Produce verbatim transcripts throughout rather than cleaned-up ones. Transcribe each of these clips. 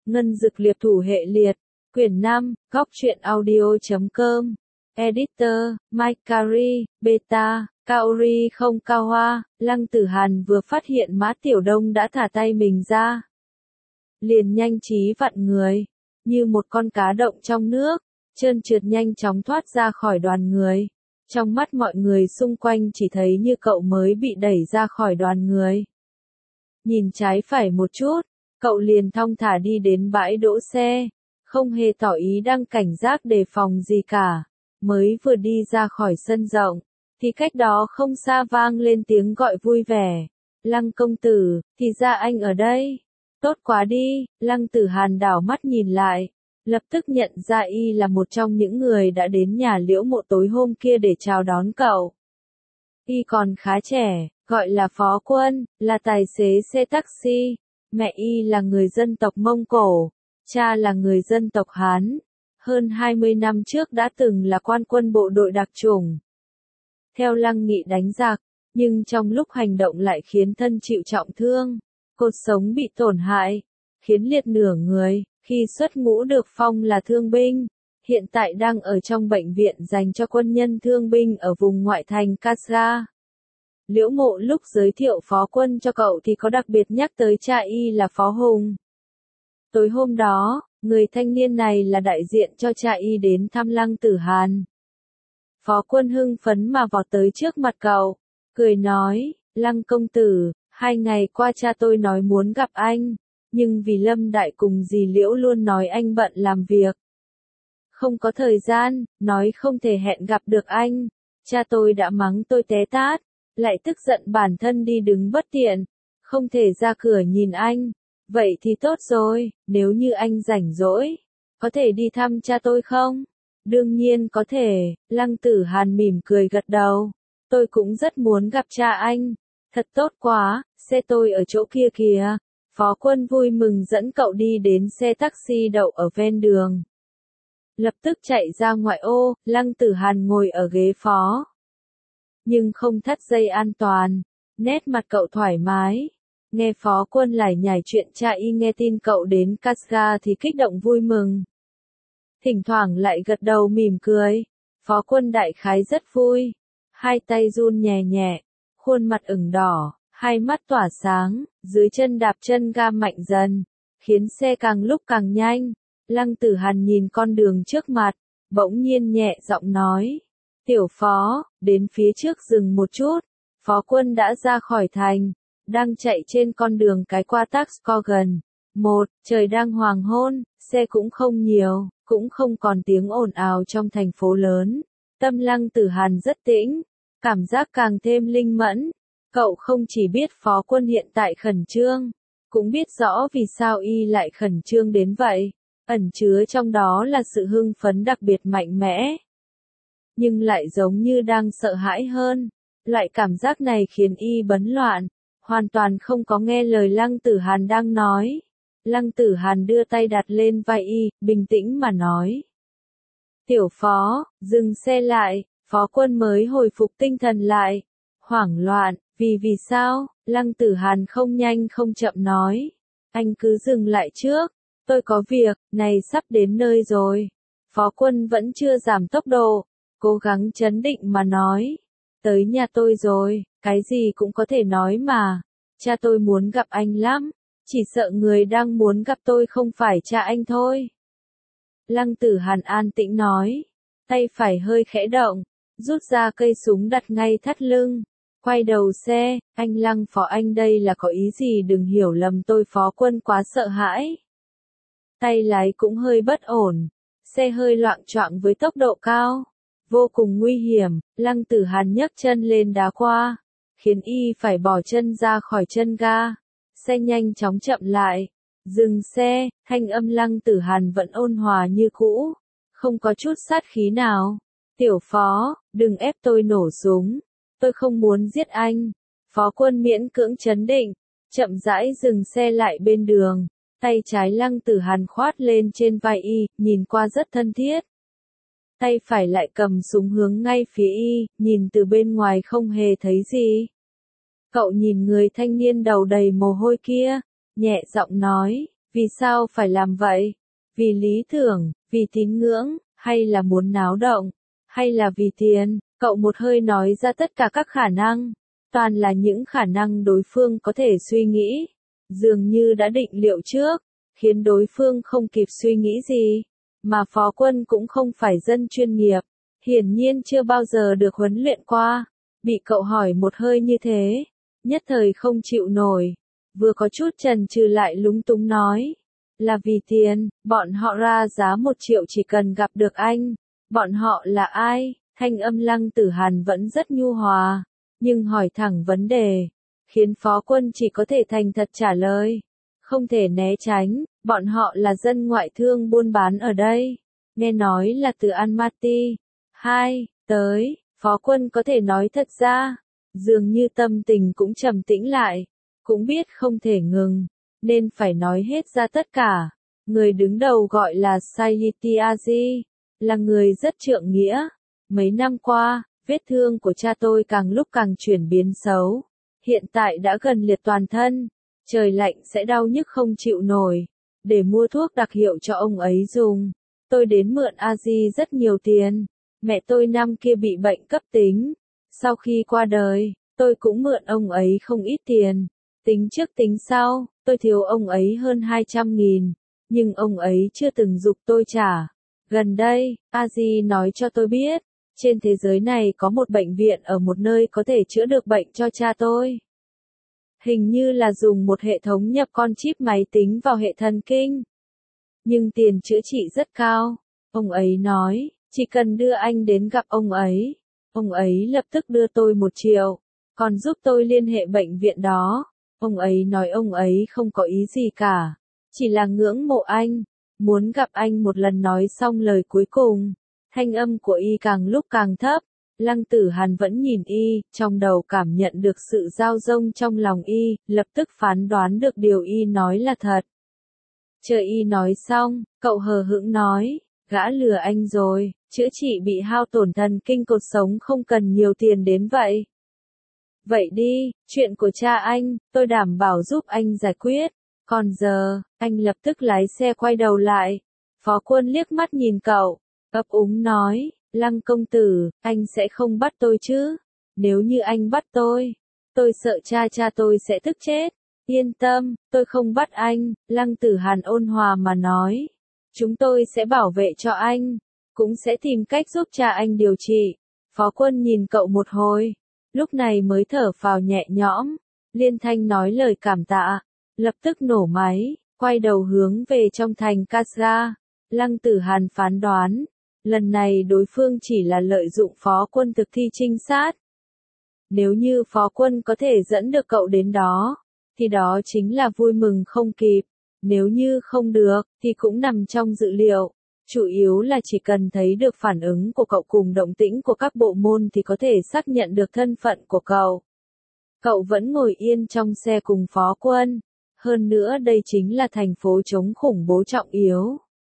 Ngân Dực Liệp Thủ Hệ Liệt, Quyển năm, góc truyện audio chấm com, Editor, Mike Carey, Beta, Kaori không cao hoa, Lăng Tử Hàn vừa phát hiện Mã Tiểu Đông đã thả tay mình ra. Liền nhanh trí vặn người, như một con cá động trong nước, trơn trượt nhanh chóng thoát ra khỏi đoàn người. Trong mắt mọi người xung quanh chỉ thấy như cậu mới bị đẩy ra khỏi đoàn người. Nhìn trái phải một chút, cậu liền thong thả đi đến bãi đỗ xe, không hề tỏ ý đang cảnh giác đề phòng gì cả. Mới vừa đi ra khỏi sân rộng, thì cách đó không xa vang lên tiếng gọi vui vẻ. Lăng công tử, thì ra anh ở đây. Tốt quá đi, Lăng Tử Hàn đảo mắt nhìn lại, lập tức nhận ra y là một trong những người đã đến nhà Liễu Mộ tối hôm kia để chào đón cậu. Y còn khá trẻ, gọi là Phó Quân, là tài xế xe taxi. Mẹ y là người dân tộc Mông Cổ, cha là người dân tộc Hán. Hơn hai mươi năm trước đã từng là quan quân bộ đội đặc chủng. Theo Lăng Nghị đánh giặc, nhưng trong lúc hành động lại khiến thân chịu trọng thương, cột sống bị tổn hại, khiến liệt nửa người. Khi xuất ngũ được phong là thương binh, hiện tại đang ở trong bệnh viện dành cho quân nhân thương binh ở vùng ngoại thành Kasra. Liễu Mộ lúc giới thiệu Phó Quân cho cậu thì có đặc biệt nhắc tới cha y là Phó Hùng. Tối hôm đó, người thanh niên này là đại diện cho cha y đến thăm Lăng Tử Hàn. Phó Quân hưng phấn mà vọt tới trước mặt cậu, cười nói, Lăng công tử, hai ngày qua cha tôi nói muốn gặp anh, nhưng vì Lâm Đại cùng dì Liễu luôn nói anh bận làm việc. Không có thời gian, nói không thể hẹn gặp được anh, cha tôi đã mắng tôi té tát, lại tức giận bản thân đi đứng bất tiện, không thể ra cửa nhìn anh. Vậy thì tốt rồi, nếu như anh rảnh rỗi, có thể đi thăm cha tôi không? Đương nhiên có thể, Lăng Tử Hàn mỉm cười gật đầu. Tôi cũng rất muốn gặp cha anh. Thật tốt quá, xe tôi ở chỗ kia kìa. Phó Quân vui mừng dẫn cậu đi đến xe taxi đậu ở ven đường. Lập tức chạy ra ngoại ô, Lăng Tử Hàn ngồi ở ghế phó. Nhưng không thắt dây an toàn, nét mặt cậu thoải mái. Nghe Phó Quân lải nhải chuyện cha y nghe tin cậu đến Kasra thì kích động vui mừng. Thỉnh thoảng lại gật đầu mỉm cười. Phó Quân đại khái rất vui. Hai tay run nhẹ nhẹ, khuôn mặt ửng đỏ, hai mắt tỏa sáng, dưới chân đạp chân ga mạnh dần, khiến xe càng lúc càng nhanh. Lăng Tử Hàn nhìn con đường trước mặt, bỗng nhiên nhẹ giọng nói. Tiểu Phó, đến phía trước dừng một chút. Phó Quân đã ra khỏi thành, đang chạy trên con đường cái qua Taxcogan. Một, trời đang hoàng hôn, xe cũng không nhiều, cũng không còn tiếng ồn ào trong thành phố lớn. Tâm Lăng Tử Hàn rất tĩnh, cảm giác càng thêm linh mẫn. Cậu không chỉ biết Phó Quân hiện tại khẩn trương, cũng biết rõ vì sao y lại khẩn trương đến vậy. Ẩn chứa trong đó là sự hưng phấn đặc biệt mạnh mẽ. Nhưng lại giống như đang sợ hãi hơn. Loại cảm giác này khiến y bấn loạn, hoàn toàn không có nghe lời Lăng Tử Hàn đang nói. Lăng Tử Hàn đưa tay đặt lên vai y, bình tĩnh mà nói. Tiểu Phó, dừng xe lại. Phó Quân mới hồi phục tinh thần lại. Hoảng loạn, vì vì sao? Lăng Tử Hàn không nhanh không chậm nói. Anh cứ dừng lại trước, tôi có việc, này sắp đến nơi rồi. Phó Quân vẫn chưa giảm tốc độ, cố gắng trấn định mà nói. Tới nhà tôi rồi, cái gì cũng có thể nói mà. Cha tôi muốn gặp anh lắm, chỉ sợ người đang muốn gặp tôi không phải cha anh thôi. Lăng Tử Hàn an tĩnh nói, tay phải hơi khẽ động, rút ra cây súng đặt ngay thắt lưng. Quay đầu xe, anh Lăng Phó anh đây là có ý gì đừng hiểu lầm tôi. Phó Quân quá sợ hãi. Tay lái cũng hơi bất ổn, xe hơi loạng choạng với tốc độ cao. Vô cùng nguy hiểm, Lăng Tử Hàn nhấc chân lên đá qua, khiến y phải bỏ chân ra khỏi chân ga. Xe nhanh chóng chậm lại, dừng xe, thanh âm Lăng Tử Hàn vẫn ôn hòa như cũ, không có chút sát khí nào. Tiểu Phó, đừng ép tôi nổ súng, tôi không muốn giết anh. Phó Quân miễn cưỡng trấn định, chậm rãi dừng xe lại bên đường, tay trái Lăng Tử Hàn khoát lên trên vai y, nhìn qua rất thân thiết. Tay phải lại cầm súng hướng ngay phía y, nhìn từ bên ngoài không hề thấy gì. Cậu nhìn người thanh niên đầu đầy mồ hôi kia, nhẹ giọng nói, Vì sao phải làm vậy? Vì lý tưởng, vì tín ngưỡng, hay là muốn náo động, hay là vì tiền? Cậu một hơi nói ra tất cả các khả năng, toàn là những khả năng đối phương có thể suy nghĩ, dường như đã định liệu trước, khiến đối phương không kịp suy nghĩ gì. Mà Phó Quân cũng không phải dân chuyên nghiệp, hiển nhiên chưa bao giờ được huấn luyện qua, bị cậu hỏi một hơi như thế, nhất thời không chịu nổi, vừa có chút chần chừ lại lúng túng nói, là vì tiền, bọn họ ra giá một triệu chỉ cần gặp được anh. Bọn họ là ai? Thanh âm Lăng Tử Hàn vẫn rất nhu hòa, nhưng hỏi thẳng vấn đề, khiến Phó Quân chỉ có thể thành thật trả lời, không thể né tránh. Bọn họ là dân ngoại thương buôn bán ở đây, nghe nói là từ Almaty. Hai, tới, Phó Quân có thể nói thật ra, dường như tâm tình cũng trầm tĩnh lại, cũng biết không thể ngừng, nên phải nói hết ra tất cả. Người đứng đầu gọi là Sayitiaji, là người rất trượng nghĩa. Mấy năm qua, vết thương của cha tôi càng lúc càng chuyển biến xấu, hiện tại đã gần liệt toàn thân, trời lạnh sẽ đau nhức không chịu nổi. Để mua thuốc đặc hiệu cho ông ấy dùng, tôi đến mượn Aji rất nhiều tiền. Mẹ tôi năm kia bị bệnh cấp tính, sau khi qua đời, tôi cũng mượn ông ấy không ít tiền. Tính trước tính sau, tôi thiếu ông ấy hơn hai trăm nghìn, nhưng ông ấy chưa từng giục tôi trả. Gần đây, Aji nói cho tôi biết, trên thế giới này có một bệnh viện ở một nơi có thể chữa được bệnh cho cha tôi. Hình như là dùng một hệ thống nhập con chip máy tính vào hệ thần kinh. Nhưng tiền chữa trị rất cao. Ông ấy nói, chỉ cần đưa anh đến gặp ông ấy. Ông ấy lập tức đưa tôi một triệu, còn giúp tôi liên hệ bệnh viện đó. Ông ấy nói ông ấy không có ý gì cả, chỉ là ngưỡng mộ anh, muốn gặp anh một lần. Nói xong lời cuối cùng, thanh âm của y càng lúc càng thấp. Lăng Tử Hàn vẫn nhìn y, trong đầu cảm nhận được sự dao dông trong lòng y, lập tức phán đoán được điều y nói là thật. Chờ y nói xong, cậu hờ hững nói, gã lừa anh rồi, chữa trị bị hao tổn thần kinh cột sống không cần nhiều tiền đến vậy. Vậy đi, chuyện của cha anh, tôi đảm bảo giúp anh giải quyết. Còn giờ, anh lập tức lái xe quay đầu lại. Phó Quân liếc mắt nhìn cậu, ấp úng nói, Lăng công tử, anh sẽ không bắt tôi chứ? Nếu như anh bắt tôi, tôi sợ cha cha tôi sẽ tức chết. Yên tâm, tôi không bắt anh, Lăng Tử Hàn ôn hòa mà nói. Chúng tôi sẽ bảo vệ cho anh, cũng sẽ tìm cách giúp cha anh điều trị. Phó Quân nhìn cậu một hồi, lúc này mới thở phào nhẹ nhõm, liên thanh nói lời cảm tạ, lập tức nổ máy, quay đầu hướng về trong thành Kasra. Lăng Tử Hàn phán đoán, lần này đối phương chỉ là lợi dụng Phó Quân thực thi trinh sát. Nếu như Phó Quân có thể dẫn được cậu đến đó, thì đó chính là vui mừng không kịp. Nếu như không được, thì cũng nằm trong dự liệu. Chủ yếu là chỉ cần thấy được phản ứng của cậu cùng động tĩnh của các bộ môn thì có thể xác nhận được thân phận của cậu. Cậu vẫn ngồi yên trong xe cùng Phó Quân. Hơn nữa đây chính là thành phố chống khủng bố trọng yếu.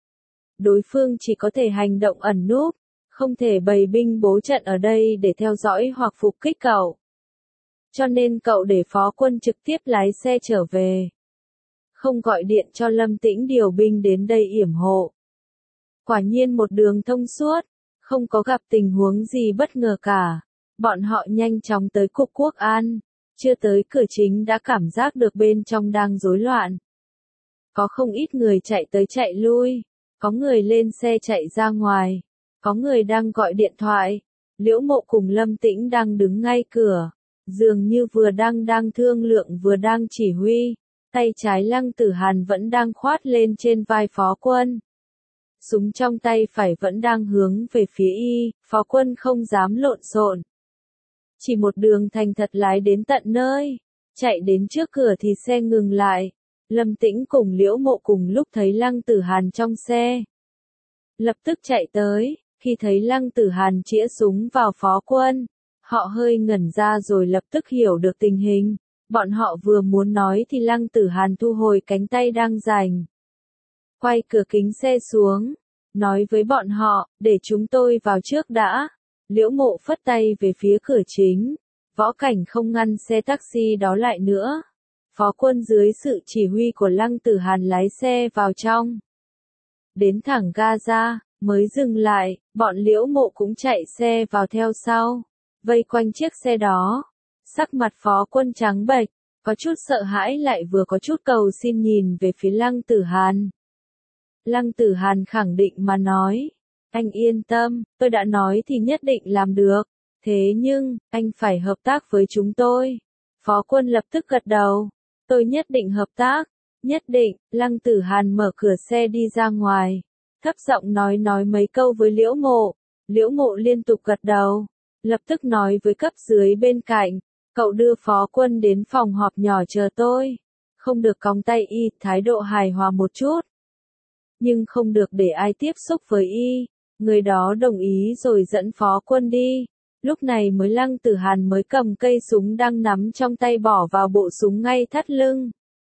Đối phương chỉ có thể hành động ẩn núp, không thể bày binh bố trận ở đây để theo dõi hoặc phục kích cậu. Cho nên cậu để Phó Quân trực tiếp lái xe trở về. Không gọi điện cho Lâm Tĩnh điều binh đến đây yểm hộ. Quả nhiên một đường thông suốt, không có gặp tình huống gì bất ngờ cả. Bọn họ nhanh chóng tới cục quốc an, chưa tới cửa chính đã cảm giác được bên trong đang rối loạn. Có không ít người chạy tới chạy lui, có người lên xe chạy ra ngoài, có người đang gọi điện thoại. Liễu Mộ cùng Lâm Tĩnh đang đứng ngay cửa, dường như vừa đang đang thương lượng vừa đang chỉ huy. Tay trái Lăng Tử Hàn vẫn đang khoát lên trên vai Phó Quân. Súng trong tay phải vẫn đang hướng về phía y, Phó Quân không dám lộn xộn. Chỉ một đường thành thật lái đến tận nơi. Chạy đến trước cửa thì xe ngừng lại. Lâm Tĩnh cùng Liễu Mộ cùng lúc thấy Lăng Tử Hàn trong xe, lập tức chạy tới. Khi thấy Lăng Tử Hàn chĩa súng vào Phó Quân, họ hơi ngẩn ra rồi lập tức hiểu được tình hình. Bọn họ vừa muốn nói thì Lăng Tử Hàn thu hồi cánh tay đang giành, quay cửa kính xe xuống, nói với bọn họ, để chúng tôi vào trước đã. Liễu Mộ phất tay về phía cửa chính, Võ Cảnh không ngăn xe taxi đó lại nữa. Phó quân dưới sự chỉ huy của Lăng Tử Hàn lái xe vào trong. Đến thẳng Gaza, mới dừng lại, bọn Liễu Mộ cũng chạy xe vào theo sau, vây quanh chiếc xe đó. Sắc mặt phó quân trắng bệch, có chút sợ hãi lại vừa có chút cầu xin nhìn về phía Lăng Tử Hàn. Lăng Tử Hàn khẳng định mà nói, anh yên tâm, tôi đã nói thì nhất định làm được, thế nhưng, anh phải hợp tác với chúng tôi. Phó quân lập tức gật đầu, tôi nhất định hợp tác, nhất định. Lăng Tử Hàn mở cửa xe đi ra ngoài, thấp giọng nói nói mấy câu với Liễu Mộ. Liễu Mộ liên tục gật đầu, lập tức nói với cấp dưới bên cạnh, cậu đưa phó quân đến phòng họp nhỏ chờ tôi, không được còng tay y, thái độ hài hòa một chút. Nhưng không được để ai tiếp xúc với y. Người đó đồng ý rồi dẫn phó quân đi. Lúc này mới Lăng Tử Hàn mới cầm cây súng đang nắm trong tay bỏ vào bộ súng ngay thắt lưng.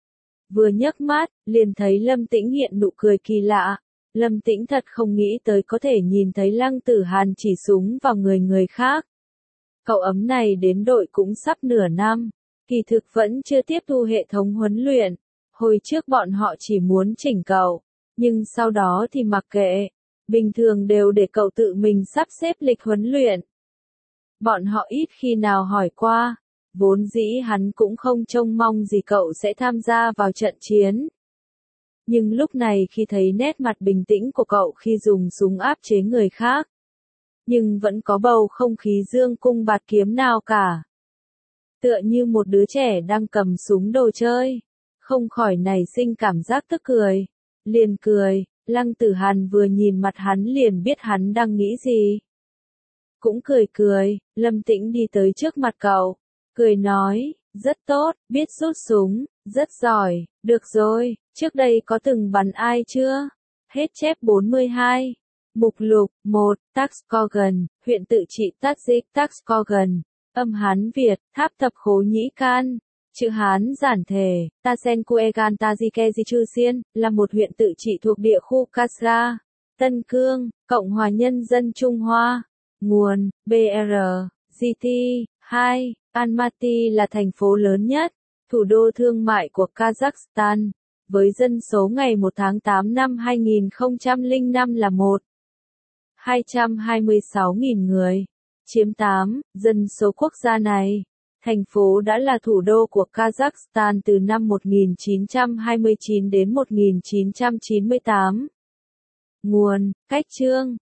Vừa nhấc mắt, liền thấy Lâm Tĩnh hiện nụ cười kỳ lạ. Lâm Tĩnh thật không nghĩ tới có thể nhìn thấy Lăng Tử Hàn chỉ súng vào người người khác. Cậu ấm này đến đội cũng sắp nửa năm, kỳ thực vẫn chưa tiếp thu hệ thống huấn luyện. Hồi trước bọn họ chỉ muốn chỉnh cậu, nhưng sau đó thì mặc kệ. Bình thường đều để cậu tự mình sắp xếp lịch huấn luyện. Bọn họ ít khi nào hỏi qua, vốn dĩ hắn cũng không trông mong gì cậu sẽ tham gia vào trận chiến. Nhưng lúc này khi thấy nét mặt bình tĩnh của cậu khi dùng súng áp chế người khác, nhưng vẫn có bầu không khí dương cung bạt kiếm nào cả. Tựa như một đứa trẻ đang cầm súng đồ chơi, không khỏi nảy sinh cảm giác tức cười. Liền cười, Lăng Tử Hàn vừa nhìn mặt hắn liền biết hắn đang nghĩ gì. Cũng cười cười, Lâm Tĩnh đi tới trước mặt cậu, cười nói, rất tốt, biết rút súng, rất giỏi, được rồi, trước đây có từng bắn ai chưa? Hết chép bốn mươi hai. Mục lục, một, Taxcogan, huyện tự trị Tajik Taxcogan, âm Hán Việt, tháp thập khố nhĩ can. Chữ Hán giản thể, Tasenkuegan Tajike Jichusian, là một huyện tự trị thuộc địa khu Kasra, Tân Cương, Cộng hòa Nhân dân Trung Hoa. Nguồn, bê rờ, giê tê, hai, Almaty là thành phố lớn nhất, thủ đô thương mại của Kazakhstan, với dân số ngày một tháng tám năm hai nghìn không trăm lẻ năm là một phẩy hai trăm hai mươi sáu nghìn người, chiếm tám dân số quốc gia này. Thành phố đã là thủ đô của Kazakhstan từ năm một nghìn chín trăm hai mươi chín đến một nghìn chín trăm chín mươi tám. Nguồn, cách chương